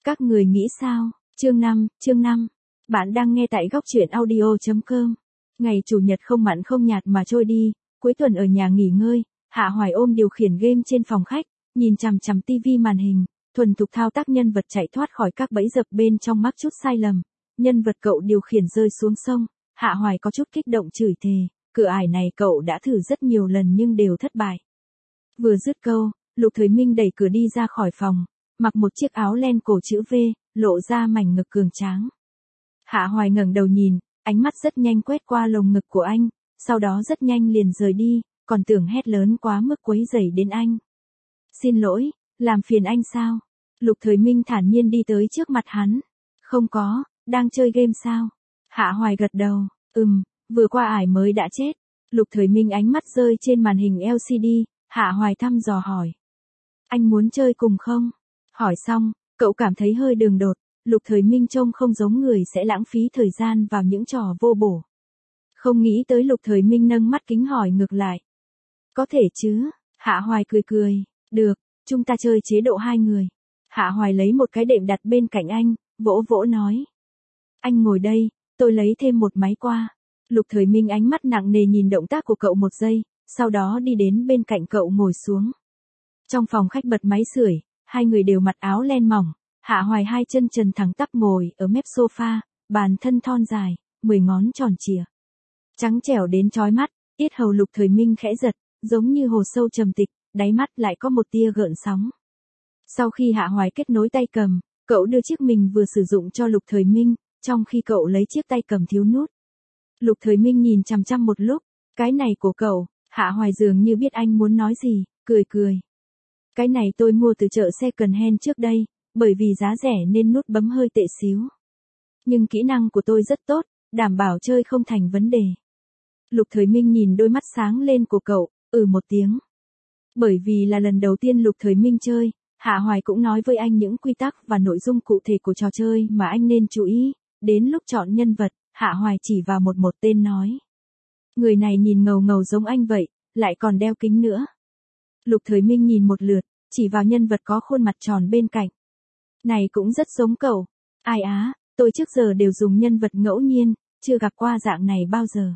Các người nghĩ sao? Chương 5. Bạn đang nghe tại góc truyện audio.com. Ngày chủ nhật không mặn không nhạt mà trôi đi, cuối tuần ở nhà nghỉ ngơi, Hạ Hoài ôm điều khiển game trên phòng khách, nhìn chằm chằm tivi màn hình, thuần thục thao tác nhân vật chạy thoát khỏi các bẫy dập bên trong mắc chút sai lầm. Nhân vật cậu điều khiển rơi xuống sông, Hạ Hoài có chút kích động chửi thề, cửa ải này cậu đã thử rất nhiều lần nhưng đều thất bại. Vừa dứt câu, Lục Thời Minh đẩy cửa đi ra khỏi phòng, mặc một chiếc áo len cổ chữ V, lộ ra mảnh ngực cường tráng. Hạ Hoài ngẩng đầu nhìn, ánh mắt rất nhanh quét qua lồng ngực của anh, sau đó rất nhanh liền rời đi, còn tưởng hét lớn quá mức quấy rầy đến anh. Xin lỗi, làm phiền anh sao? Lục Thời Minh thản nhiên đi tới trước mặt hắn. Không có, đang chơi game sao? Hạ Hoài gật đầu, vừa qua ải mới đã chết. Lục Thời Minh ánh mắt rơi trên màn hình LCD, Hạ Hoài thăm dò hỏi. Anh muốn chơi cùng không? Hỏi xong, cậu cảm thấy hơi đường đột, Lục Thời Minh trông không giống người sẽ lãng phí thời gian vào những trò vô bổ. Không nghĩ tới Lục Thời Minh nâng mắt kính hỏi ngược lại. Có thể chứ, Hạ Hoài cười, được, chúng ta chơi chế độ 2 người. Hạ Hoài lấy một cái đệm đặt bên cạnh anh, vỗ vỗ nói. Anh ngồi đây, tôi lấy thêm một máy qua. Lục Thời Minh ánh mắt nặng nề nhìn động tác của cậu một giây, sau đó đi đến bên cạnh cậu ngồi xuống. Trong phòng khách bật máy sưởi, hai người đều mặc áo len mỏng, Hạ Hoài hai chân trần thẳng tắp ngồi ở mép sofa, bàn thân thon dài, 10 ngón tròn trịa. Trắng trẻo đến chói mắt, yết hầu Lục Thời Minh khẽ giật, giống như hồ sâu trầm tịch, đáy mắt lại có một tia gợn sóng. Sau khi Hạ Hoài kết nối tay cầm, cậu đưa chiếc mình vừa sử dụng cho Lục Thời Minh, trong khi cậu lấy chiếc tay cầm thiếu nút. Lục Thời Minh nhìn chằm chằm một lúc, cái này của cậu, Hạ Hoài dường như biết anh muốn nói gì, cười. Cái này tôi mua từ chợ second hand trước đây, bởi vì giá rẻ nên nút bấm hơi tệ xíu. Nhưng kỹ năng của tôi rất tốt, đảm bảo chơi không thành vấn đề. Lục Thời Minh nhìn đôi mắt sáng lên của cậu, một tiếng. Bởi vì là lần đầu tiên Lục Thời Minh chơi, Hạ Hoài cũng nói với anh những quy tắc và nội dung cụ thể của trò chơi mà anh nên chú ý. Đến lúc chọn nhân vật, Hạ Hoài chỉ vào một tên nói. Người này nhìn ngầu ngầu giống anh vậy, lại còn đeo kính nữa. Lục Thời Minh nhìn một lượt, chỉ vào nhân vật có khuôn mặt tròn bên cạnh. Này cũng rất giống cậu. Ai á, tôi trước giờ đều dùng nhân vật ngẫu nhiên, chưa gặp qua dạng này bao giờ.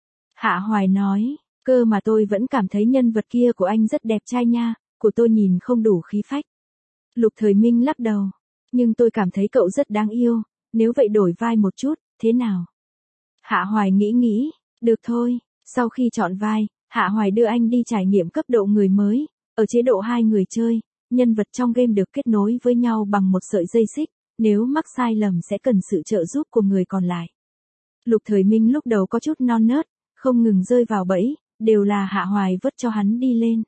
Hạ Hoài nói, cơ mà tôi vẫn cảm thấy nhân vật kia của anh rất đẹp trai nha, của tôi nhìn không đủ khí phách. Lục Thời Minh lắc đầu, nhưng tôi cảm thấy cậu rất đáng yêu, nếu vậy đổi vai một chút, thế nào? Hạ Hoài nghĩ, được thôi, sau khi chọn vai, Hạ Hoài đưa anh đi trải nghiệm cấp độ người mới, ở chế độ 2 người chơi, nhân vật trong game được kết nối với nhau bằng một sợi dây xích, nếu mắc sai lầm sẽ cần sự trợ giúp của người còn lại. Lục Thời Minh lúc đầu có chút non nớt, không ngừng rơi vào bẫy, đều là Hạ Hoài vớt cho hắn đi lên.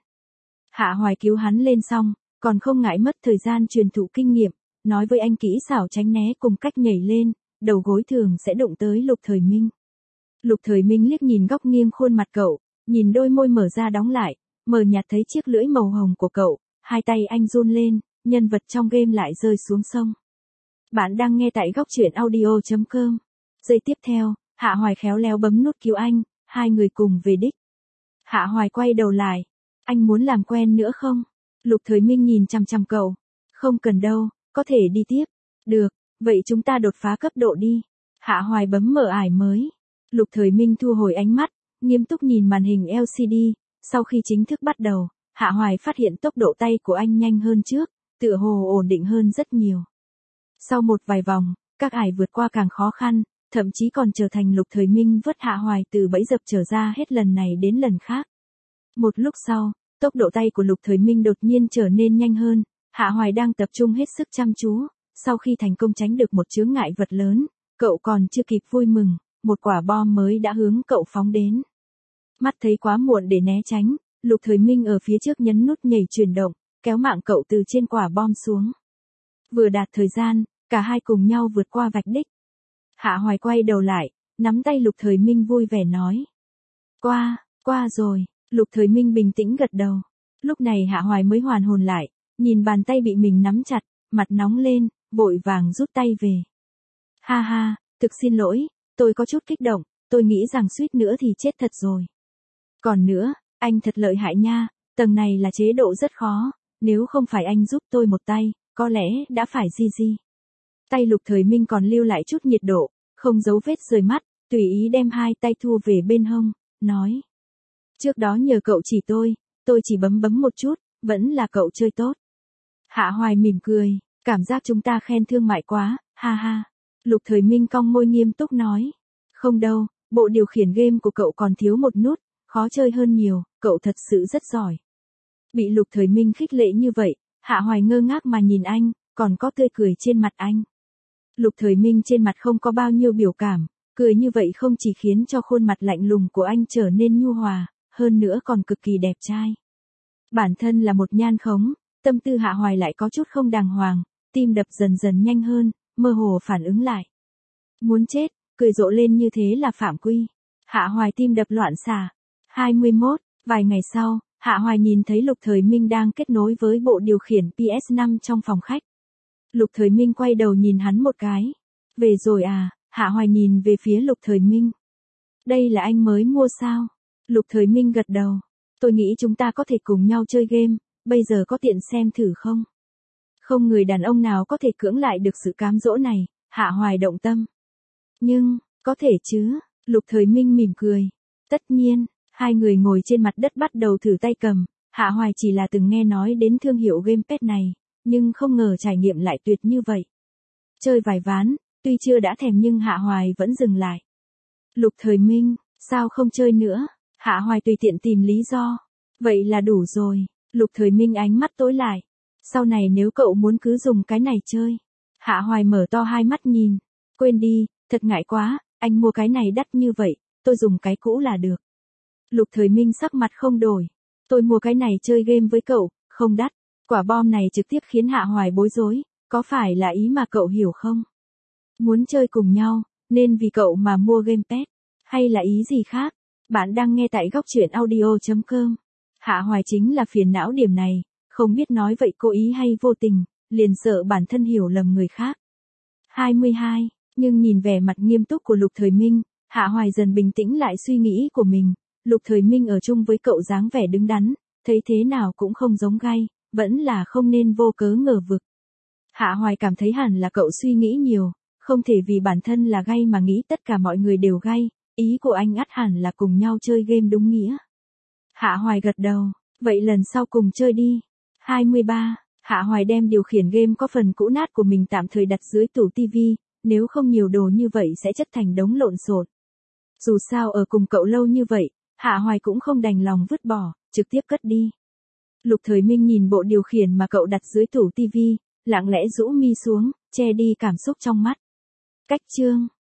Hạ Hoài cứu hắn lên xong, còn không ngại mất thời gian truyền thụ kinh nghiệm, nói với anh kỹ xảo tránh né cùng cách nhảy lên, đầu gối thường sẽ đụng tới Lục Thời Minh. Lục Thời Minh liếc nhìn góc nghiêng khuôn mặt cậu, nhìn đôi môi mở ra đóng lại, mờ nhạt thấy chiếc lưỡi màu hồng của cậu, hai tay anh run lên, nhân vật trong game lại rơi xuống sông. Bạn đang nghe tại góc truyện audio.com. Giây tiếp theo, Hạ Hoài khéo léo bấm nút cứu anh, hai người cùng về đích. Hạ Hoài quay đầu lại, anh muốn làm quen nữa không? Lục Thời Minh nhìn chằm chằm cậu, không cần đâu, có thể đi tiếp. Được, vậy chúng ta đột phá cấp độ đi. Hạ Hoài bấm mở ải mới. Lục Thời Minh thu hồi ánh mắt, nghiêm túc nhìn màn hình LCD, sau khi chính thức bắt đầu, Hạ Hoài phát hiện tốc độ tay của anh nhanh hơn trước, tựa hồ ổn định hơn rất nhiều. Sau một vài vòng, các ải vượt qua càng khó khăn, thậm chí còn trở thành Lục Thời Minh vớt Hạ Hoài từ bẫy dập trở ra hết lần này đến lần khác. Một lúc sau, tốc độ tay của Lục Thời Minh đột nhiên trở nên nhanh hơn, Hạ Hoài đang tập trung hết sức chăm chú, sau khi thành công tránh được một chướng ngại vật lớn, cậu còn chưa kịp vui mừng, một quả bom mới đã hướng cậu phóng đến. Mắt thấy quá muộn để né tránh, Lục Thời Minh ở phía trước nhấn nút nhảy chuyển động, kéo mạng cậu từ trên quả bom xuống. Vừa đạt thời gian, cả hai cùng nhau vượt qua vạch đích. Hạ Hoài quay đầu lại, nắm tay Lục Thời Minh vui vẻ nói. Qua rồi, Lục Thời Minh bình tĩnh gật đầu. Lúc này Hạ Hoài mới hoàn hồn lại, nhìn bàn tay bị mình nắm chặt, mặt nóng lên, vội vàng rút tay về. Ha, thực xin lỗi, tôi có chút kích động, tôi nghĩ rằng suýt nữa thì chết thật rồi. Còn nữa, anh thật lợi hại nha, tầng này là chế độ rất khó, nếu không phải anh giúp tôi một tay, có lẽ đã phải GG. Tay Lục Thời Minh còn lưu lại chút nhiệt độ, không giấu vết rời mắt, tùy ý đem hai tay thu về bên hông, nói. Trước đó nhờ cậu chỉ tôi chỉ bấm một chút, vẫn là cậu chơi tốt. Hạ Hoài mỉm cười, cảm giác chúng ta khen thương mại quá, ha ha. Lục Thời Minh cong môi nghiêm túc nói. Không đâu, bộ điều khiển game của cậu còn thiếu một nút, khó chơi hơn nhiều, cậu thật sự rất giỏi. Bị Lục Thời Minh khích lệ như vậy, Hạ Hoài ngơ ngác mà nhìn anh, còn có tươi cười trên mặt anh. Lục Thời Minh trên mặt không có bao nhiêu biểu cảm, cười như vậy không chỉ khiến cho khuôn mặt lạnh lùng của anh trở nên nhu hòa, hơn nữa còn cực kỳ đẹp trai. Bản thân là một nhan khống, tâm tư Hạ Hoài lại có chút không đàng hoàng, tim đập dần dần nhanh hơn, mơ hồ phản ứng lại. Muốn chết, cười rộ lên như thế là phạm quy. Hạ Hoài tim đập loạn xạ. 21, vài ngày sau, Hạ Hoài nhìn thấy Lục Thời Minh đang kết nối với bộ điều khiển PS5 trong phòng khách. Lục Thời Minh quay đầu nhìn hắn một cái. Về rồi à, Hạ Hoài nhìn về phía Lục Thời Minh. Đây là anh mới mua sao? Lục Thời Minh gật đầu. Tôi nghĩ chúng ta có thể cùng nhau chơi game, bây giờ có tiện xem thử không? Không người đàn ông nào có thể cưỡng lại được sự cám dỗ này, Hạ Hoài động tâm. Nhưng, có thể chứ, Lục Thời Minh mỉm cười. Tất nhiên, hai người ngồi trên mặt đất bắt đầu thử tay cầm, Hạ Hoài chỉ là từng nghe nói đến thương hiệu gamepad này, nhưng không ngờ trải nghiệm lại tuyệt như vậy. Chơi vài ván, tuy chưa đã thèm nhưng Hạ Hoài vẫn dừng lại. Lục Thời Minh, sao không chơi nữa? Hạ Hoài tùy tiện tìm lý do. Vậy là đủ rồi. Lục Thời Minh ánh mắt tối lại. Sau này nếu cậu muốn cứ dùng cái này chơi. Hạ Hoài mở to hai mắt nhìn. Quên đi, thật ngại quá, anh mua cái này đắt như vậy, tôi dùng cái cũ là được. Lục Thời Minh sắc mặt không đổi. Tôi mua cái này chơi game với cậu, không đắt. Quả bom này trực tiếp khiến Hạ Hoài bối rối, có phải là ý mà cậu hiểu không? Muốn chơi cùng nhau, nên vì cậu mà mua gamepad, hay là ý gì khác? Bạn đang nghe tại góc truyện audio.com. Hạ Hoài chính là phiền não điểm này, không biết nói vậy cố ý hay vô tình, liền sợ bản thân hiểu lầm người khác. 22, nhưng nhìn vẻ mặt nghiêm túc của Lục Thời Minh, Hạ Hoài dần bình tĩnh lại suy nghĩ của mình. Lục Thời Minh ở chung với cậu dáng vẻ đứng đắn, thấy thế nào cũng không giống gay, vẫn là không nên vô cớ ngờ vực. Hạ Hoài cảm thấy hẳn là cậu suy nghĩ nhiều, không thể vì bản thân là gay mà nghĩ tất cả mọi người đều gay, ý của anh ắt hẳn là cùng nhau chơi game đúng nghĩa. Hạ Hoài gật đầu, vậy lần sau cùng chơi đi. 23, Hạ Hoài đem điều khiển game có phần cũ nát của mình tạm thời đặt dưới tủ tivi, nếu không nhiều đồ như vậy sẽ chất thành đống lộn xộn. Dù sao ở cùng cậu lâu như vậy, Hạ Hoài cũng không đành lòng vứt bỏ, trực tiếp cất đi. Lục Thời Minh nhìn bộ điều khiển mà cậu đặt dưới tủ tivi, lặng lẽ rũ mi xuống, che đi cảm xúc trong mắt. Cách chương